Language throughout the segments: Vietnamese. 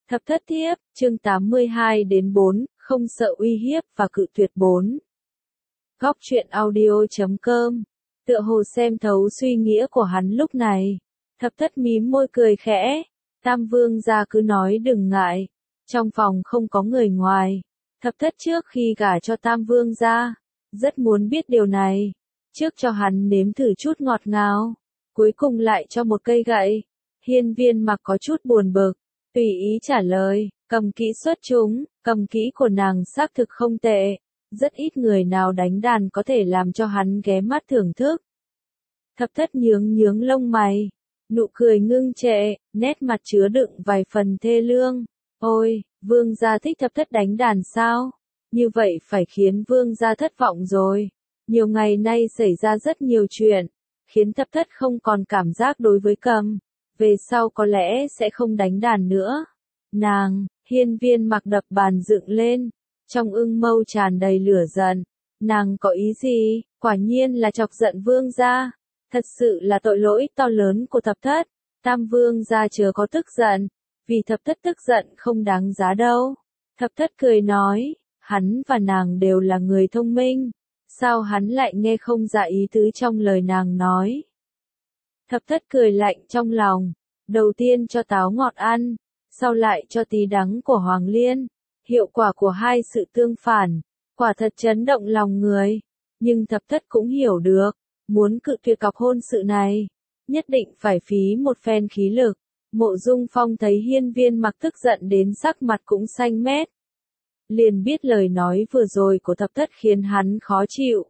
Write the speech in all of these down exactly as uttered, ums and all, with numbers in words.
Thập thất thiếp, chương tám mươi hai đến bốn, không sợ uy hiếp và cự tuyệt bốn. Góc truyện audio chấm com, tựa hồ xem thấu suy nghĩa của hắn lúc này. Thập thất mím môi cười khẽ, Tam Vương gia cứ nói đừng ngại, trong phòng không có người ngoài. Thập thất trước khi gả cho Tam Vương gia, rất muốn biết điều này, trước cho hắn nếm thử chút ngọt ngào, cuối cùng lại cho một cây gậy. Hiên Viên Mặc có chút buồn bực, tùy ý trả lời, cầm kỹ xuất chúng, cầm kỹ của nàng xác thực không tệ, rất ít người nào đánh đàn có thể làm cho hắn ghé mắt thưởng thức. Thập thất nhướng nhướng lông mày, nụ cười ngưng trệ, nét mặt chứa đựng vài phần thê lương. Ôi, Vương gia thích thập thất đánh đàn sao? Như vậy phải khiến Vương gia thất vọng rồi. Nhiều ngày nay xảy ra rất nhiều chuyện, khiến thập thất không còn cảm giác đối với cầm. Về sau có lẽ sẽ không đánh đàn nữa. Nàng, Hiên Viên Mặc đập bàn dựng lên, trong ưng mâu tràn đầy lửa giận. Nàng có ý gì? Quả nhiên là chọc giận Vương gia. Thật sự là tội lỗi to lớn của thập thất. Tam Vương gia chớ có tức giận, vì thập thất tức giận không đáng giá đâu. Thập thất cười nói, hắn và nàng đều là người thông minh, sao hắn lại nghe không ra ý tứ trong lời nàng nói. Thập thất cười lạnh trong lòng, đầu tiên cho táo ngọt ăn, sau lại cho tí đắng của Hoàng Liên. Hiệu quả của hai sự tương phản, quả thật chấn động lòng người. Nhưng thập thất cũng hiểu được, muốn cự tuyệt cọc hôn sự này, nhất định phải phí một phen khí lực. Mộ Dung Phong thấy Hiên Viên Mặc tức giận đến sắc mặt cũng xanh mét, liền biết lời nói vừa rồi của thập thất khiến hắn khó chịu.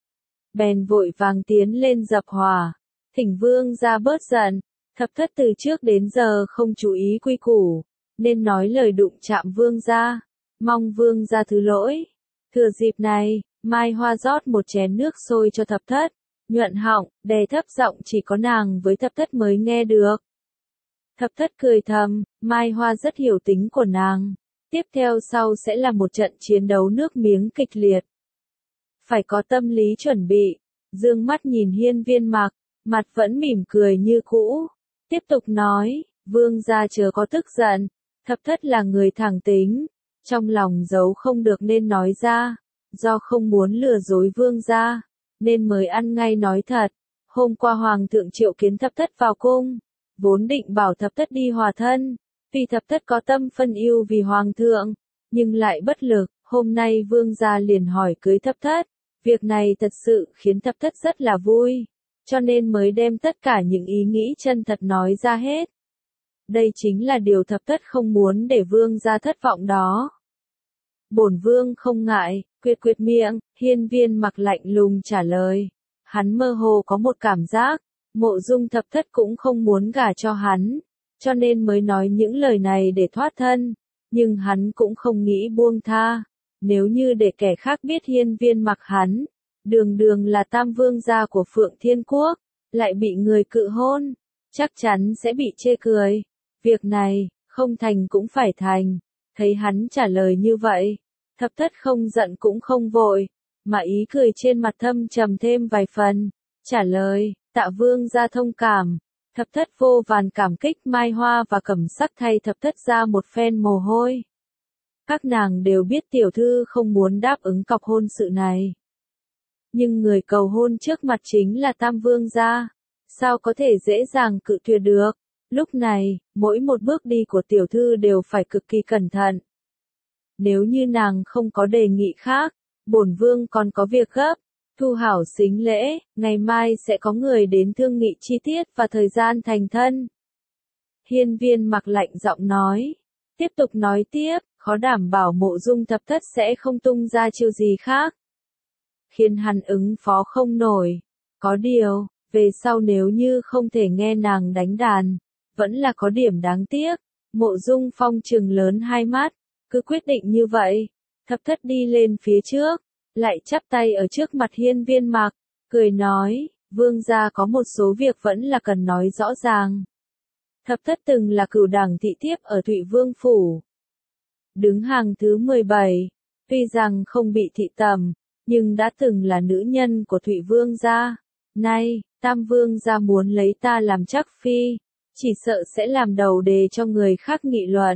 Bèn vội vàng tiến lên dập hòa, thỉnh Vương gia bớt giận. Thập thất từ trước đến giờ không chú ý quy củ, nên nói lời đụng chạm Vương gia, mong Vương gia thứ lỗi. Thừa dịp này, Mai Hoa rót một chén nước sôi cho thập thất, nhuận họng, đè thấp giọng chỉ có nàng với thập thất mới nghe được. Thập thất cười thầm, Mai Hoa rất hiểu tính của nàng. Tiếp theo sau sẽ là một trận chiến đấu nước miếng kịch liệt. Phải có tâm lý chuẩn bị. Dương mắt nhìn Hiên Viên Mặc, mặt vẫn mỉm cười như cũ. Tiếp tục nói, Vương gia chớ có tức giận. Thập thất là người thẳng tính, trong lòng giấu không được nên nói ra. Do không muốn lừa dối Vương gia, nên mới ăn ngay nói thật. Hôm qua Hoàng thượng triệu kiến thập thất vào cung, vốn định bảo thập thất đi hòa thân, vì thập thất có tâm phân ưu vì Hoàng thượng, nhưng lại bất lực. Hôm nay Vương gia liền hỏi cưới thập thất, việc này thật sự khiến thập thất rất là vui, cho nên mới đem tất cả những ý nghĩ chân thật nói ra hết. Đây chính là điều thập thất không muốn để Vương gia thất vọng đó. Bổn Vương không ngại, quyệt quyệt miệng, Hiên Viên Mặc lạnh lùng trả lời. Hắn mơ hồ có một cảm giác, Mộ Dung thập thất cũng không muốn gả cho hắn, cho nên mới nói những lời này để thoát thân, nhưng hắn cũng không nghĩ buông tha. Nếu như để kẻ khác biết Hiên Viên Mặc hắn, đường đường là Tam Vương gia của Phượng Thiên Quốc, lại bị người cự hôn, chắc chắn sẽ bị chê cười. Việc này, không thành cũng phải thành. Thấy hắn trả lời như vậy, thập thất không giận cũng không vội, mà ý cười trên mặt thâm trầm thêm vài phần. Trả lời, tạ Vương gia thông cảm. Thập thất vô vàn cảm kích. Mai Hoa và Cẩm Sắc thay thập thất ra một phen mồ hôi. Các nàng đều biết tiểu thư không muốn đáp ứng cọc hôn sự này. Nhưng người cầu hôn trước mặt chính là Tam Vương gia, sao có thể dễ dàng cự tuyệt được. Lúc này, mỗi một bước đi của tiểu thư đều phải cực kỳ cẩn thận. Nếu như nàng không có đề nghị khác, bổn Vương còn có việc gấp. Thu hảo sính lễ, ngày mai sẽ có người đến thương nghị chi tiết và thời gian thành thân. Hiên Viên Mặc lạnh giọng nói. Tiếp tục nói tiếp, khó đảm bảo Mộ Dung thập thất sẽ không tung ra chiêu gì khác, khiến hắn ứng phó không nổi. Có điều, về sau nếu như không thể nghe nàng đánh đàn, vẫn là có điểm đáng tiếc. Mộ Dung Phong trừng lớn hai mắt, cứ quyết định như vậy. Thập thất đi lên phía trước, lại chắp tay ở trước mặt Hiên Viên Mặc, cười nói, Vương gia có một số việc vẫn là cần nói rõ ràng. Thập thất từng là cửu đẳng thị thiếp ở Thụy Vương Phủ, đứng hàng thứ mười bảy, tuy rằng không bị thị tầm, nhưng đã từng là nữ nhân của Thụy Vương gia. Nay, Tam Vương gia muốn lấy ta làm chắc phi, chỉ sợ sẽ làm đầu đề cho người khác nghị luận.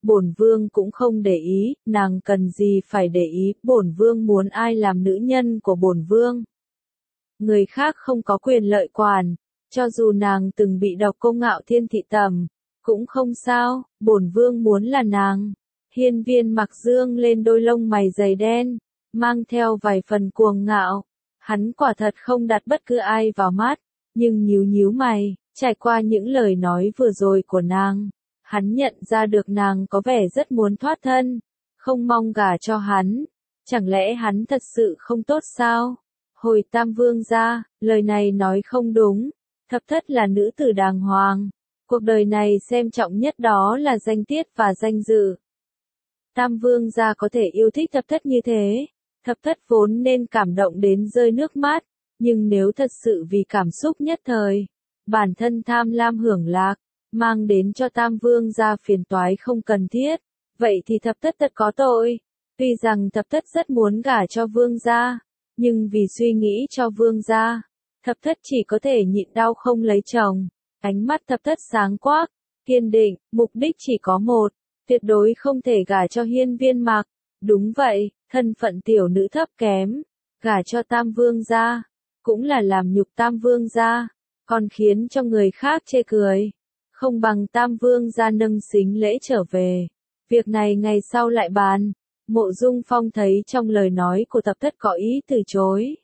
bổn vương cũng không để ý, nàng cần gì phải để ý, bổn vương muốn ai làm nữ nhân của bổn vương. Người khác không có quyền lợi quản, cho dù nàng từng bị độc cô Ngạo Thiên thị tầm, cũng không sao, bổn vương muốn là nàng. Hiên Viên Mặc dương lên đôi lông mày dày đen, mang theo vài phần cuồng ngạo. Hắn quả thật không đặt bất cứ ai vào mắt, nhưng nhíu nhíu mày, trải qua những lời nói vừa rồi của nàng, hắn nhận ra được nàng có vẻ rất muốn thoát thân, không mong gả cho hắn. Chẳng lẽ hắn thật sự không tốt sao? Hồi Tam Vương gia, lời này nói không đúng, Thập Thất là nữ tử đàng hoàng, cuộc đời này xem trọng nhất đó là danh tiết và danh dự. Tam Vương gia có thể yêu thích Thập Thất như thế, Thập Thất vốn nên cảm động đến rơi nước mắt, nhưng nếu thật sự vì cảm xúc nhất thời, bản thân tham lam hưởng lạc, mang đến cho Tam Vương gia phiền toái không cần thiết, vậy thì Thập Thất thật có tội. Tuy rằng Thập Thất rất muốn gả cho Vương gia, nhưng vì suy nghĩ cho Vương gia, Thập Thất chỉ có thể nhịn đau không lấy chồng. Ánh mắt Thập Thất sáng quắc, kiên định, mục đích chỉ có một, tuyệt đối không thể gả cho Hiên Viên Mặc. Đúng vậy, thân phận tiểu nữ thấp kém, gả cho Tam Vương gia, cũng là làm nhục Tam Vương gia, còn khiến cho người khác chê cười. Không bằng Tam Vương gia nâng xính lễ trở về. Việc này ngày sau lại bàn. Mộ Dung Phong thấy trong lời nói của Thập Thất có ý từ chối,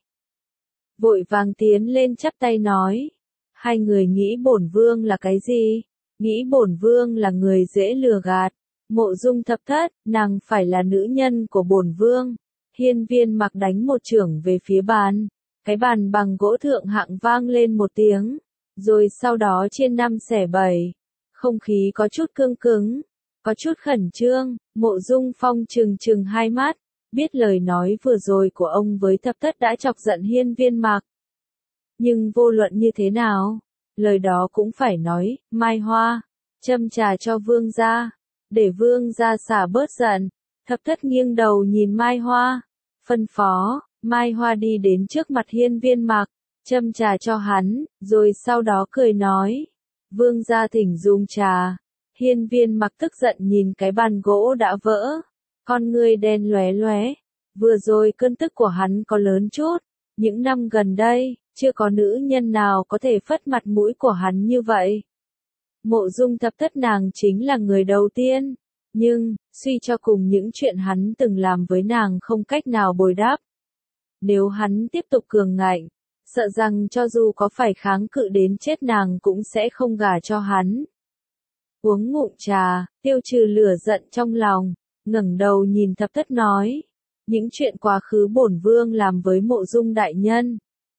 vội vàng tiến lên chắp tay nói, hai người nghĩ bổn vương là cái gì? Nghĩ bổn vương là người dễ lừa gạt. Mộ Dung Thập Thất, nàng phải là nữ nhân của bổn vương. Hiên Viên Mặc đánh một chưởng về phía bàn, cái bàn bằng gỗ thượng hạng vang lên một tiếng, rồi sau đó chia năm xẻ bảy, không khí có chút cương cứng, có chút khẩn trương. Mộ Dung Phong trừng trừng hai mắt, biết lời nói vừa rồi của ông với Thập Thất đã chọc giận Hiên Viên Mặc. Nhưng vô luận như thế nào, lời đó cũng phải nói. Mai Hoa, châm trà cho vương gia, để vương gia xả bớt giận. Thập Thất nghiêng đầu nhìn Mai Hoa, phân phó. Mai Hoa đi đến trước mặt Hiên Viên Mặc, châm trà cho hắn, rồi sau đó cười nói, vương gia thỉnh dùng trà. Hiên Viên Mặc tức giận nhìn cái bàn gỗ đã vỡ, con ngươi đen lóe lóe. Vừa rồi cơn tức của hắn có lớn chút, những năm gần đây, chưa có nữ nhân nào có thể phất mặt mũi của hắn như vậy. Mộ Dung Thập Thất nàng chính là người đầu tiên, nhưng, suy cho cùng những chuyện hắn từng làm với nàng không cách nào bồi đáp. Nếu hắn tiếp tục cường ngạnh, sợ rằng cho dù có phải kháng cự đến chết nàng cũng sẽ không gả cho hắn. Uống ngụm trà, tiêu trừ lửa giận trong lòng, ngẩng đầu nhìn Thập Thất nói, những chuyện quá khứ bổn vương làm với Mộ Dung đại nhân,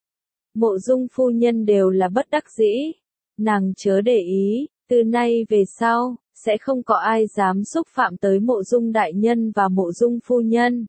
Mộ Dung phu nhân đều là bất đắc dĩ, nàng chớ để ý, từ nay về sau, sẽ không có ai dám xúc phạm tới Mộ Dung đại nhân và Mộ Dung phu nhân.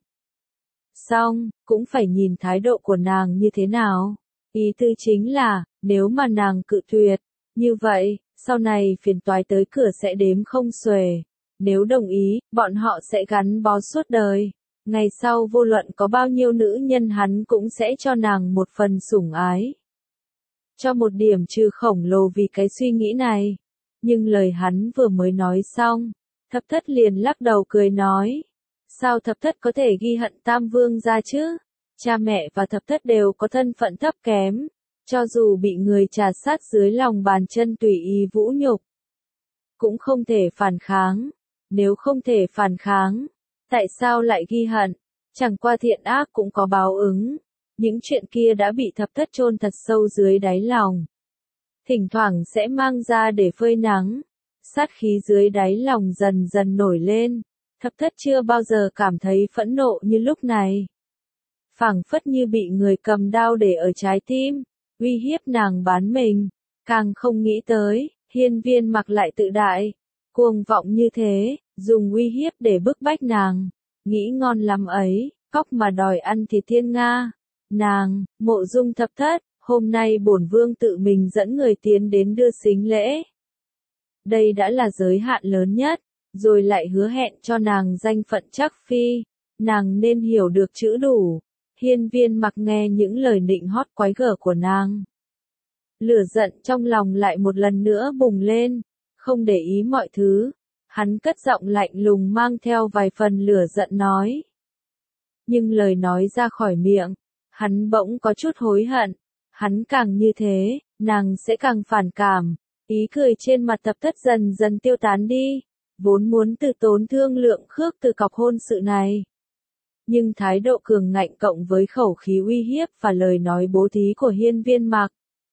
Xong, cũng phải nhìn thái độ của nàng như thế nào. Ý tư chính là, nếu mà nàng cự tuyệt, như vậy, sau này phiền toái tới cửa sẽ đếm không xuể. Nếu đồng ý, bọn họ sẽ gắn bó suốt đời. Ngày sau vô luận có bao nhiêu nữ nhân hắn cũng sẽ cho nàng một phần sủng ái. Cho một điểm trừ khổng lồ vì cái suy nghĩ này. Nhưng lời hắn vừa mới nói xong, Thập Thất liền lắc đầu cười nói. Sao Thập Thất có thể ghi hận Tam Vương gia chứ? Cha mẹ và Thập Thất đều có thân phận thấp kém, cho dù bị người trà sát dưới lòng bàn chân tùy ý vũ nhục, cũng không thể phản kháng. Nếu không thể phản kháng, tại sao lại ghi hận? Chẳng qua thiện ác cũng có báo ứng. Những chuyện kia đã bị Thập Thất chôn thật sâu dưới đáy lòng, thỉnh thoảng sẽ mang ra để phơi nắng. Sát khí dưới đáy lòng dần dần nổi lên. Thập Thất chưa bao giờ cảm thấy phẫn nộ như lúc này. Phảng phất như bị người cầm đao để ở trái tim, uy hiếp nàng bán mình. Càng không nghĩ tới, Hiên Viên Mặc lại tự đại, cuồng vọng như thế, dùng uy hiếp để bức bách nàng. Nghĩ ngon lắm ấy, cóc mà đòi ăn thì thiên nga. Nàng, Mộ Dung Thập Thất, hôm nay bổn vương tự mình dẫn người tiến đến đưa xính lễ. Đây đã là giới hạn lớn nhất, rồi lại hứa hẹn cho nàng danh phận trắc phi. Nàng nên hiểu được chữ đủ. Hiên Viên Mặc nghe những lời nịnh hót quái gở của nàng, lửa giận trong lòng lại một lần nữa bùng lên, không để ý mọi thứ. Hắn cất giọng lạnh lùng mang theo vài phần lửa giận nói. Nhưng lời nói ra khỏi miệng, hắn bỗng có chút hối hận. Hắn càng như thế, nàng sẽ càng phản cảm. Ý cười trên mặt Thập Thất dần dần tiêu tán đi. Vốn muốn từ tốn thương lượng khước từ cọc hôn sự này. Nhưng thái độ cường ngạnh cộng với khẩu khí uy hiếp và lời nói bố thí của Hiên Viên Mặc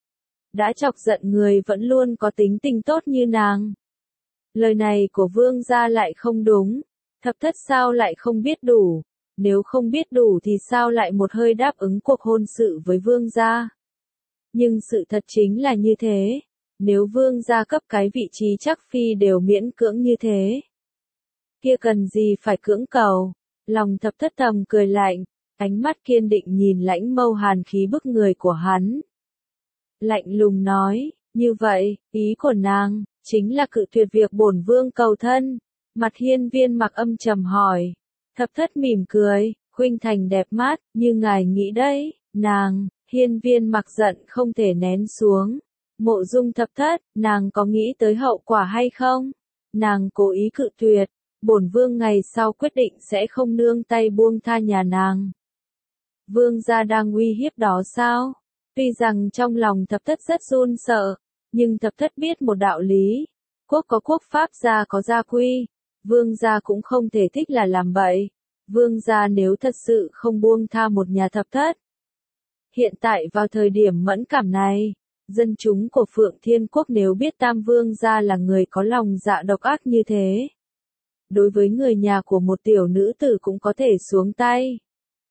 đã chọc giận người vẫn luôn có tính tình tốt như nàng. Lời này của vương gia lại không đúng. Thập Thất sao lại không biết đủ? Nếu không biết đủ thì sao lại một hơi đáp ứng cuộc hôn sự với vương gia? Nhưng sự thật chính là như thế. Nếu vương gia cấp cái vị trí chắc phi đều miễn cưỡng như thế, kia cần gì phải cưỡng cầu? Lòng Thập Thất thầm cười lạnh, ánh mắt kiên định nhìn Lãnh Mâu hàn khí bức người của hắn. Lạnh lùng nói, như vậy, ý của nàng, chính là cự tuyệt việc bổn vương cầu thân. Mặt Hiên Viên Mặc âm trầm hỏi. Thập Thất mỉm cười, khuynh thành đẹp mắt, như ngài nghĩ đấy, nàng. Hiên Viên Mặc giận không thể nén xuống. Mộ Dung Thập Thất, nàng có nghĩ tới hậu quả hay không? Nàng cố ý cự tuyệt, bổn vương ngày sau quyết định sẽ không nương tay buông tha nhà nàng. Vương gia đang uy hiếp đó sao? Tuy rằng trong lòng Thập Thất rất run sợ, nhưng Thập Thất biết một đạo lý. Quốc có quốc pháp, gia có gia quy. Vương gia cũng không thể thích là làm bậy. Vương gia nếu thật sự không buông tha một nhà Thập Thất. Hiện tại vào thời điểm mẫn cảm này, dân chúng của Phượng Thiên Quốc nếu biết Tam Vương gia là người có lòng dạ độc ác như thế, đối với người nhà của một tiểu nữ tử cũng có thể xuống tay.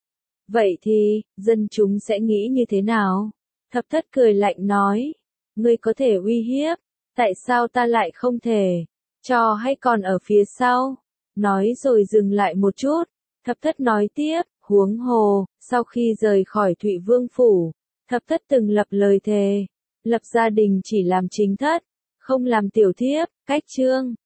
Vậy thì, dân chúng sẽ nghĩ như thế nào? Thập Thất cười lạnh nói, ngươi có thể uy hiếp, tại sao ta lại không thể? Cho hay còn ở phía sau? Nói rồi dừng lại một chút, Thập Thất nói tiếp, huống hồ, sau khi rời khỏi Thụy Vương Phủ, Thập Thất từng lập lời thề, lập gia đình chỉ làm chính thất, không làm tiểu thiếp, cách chương.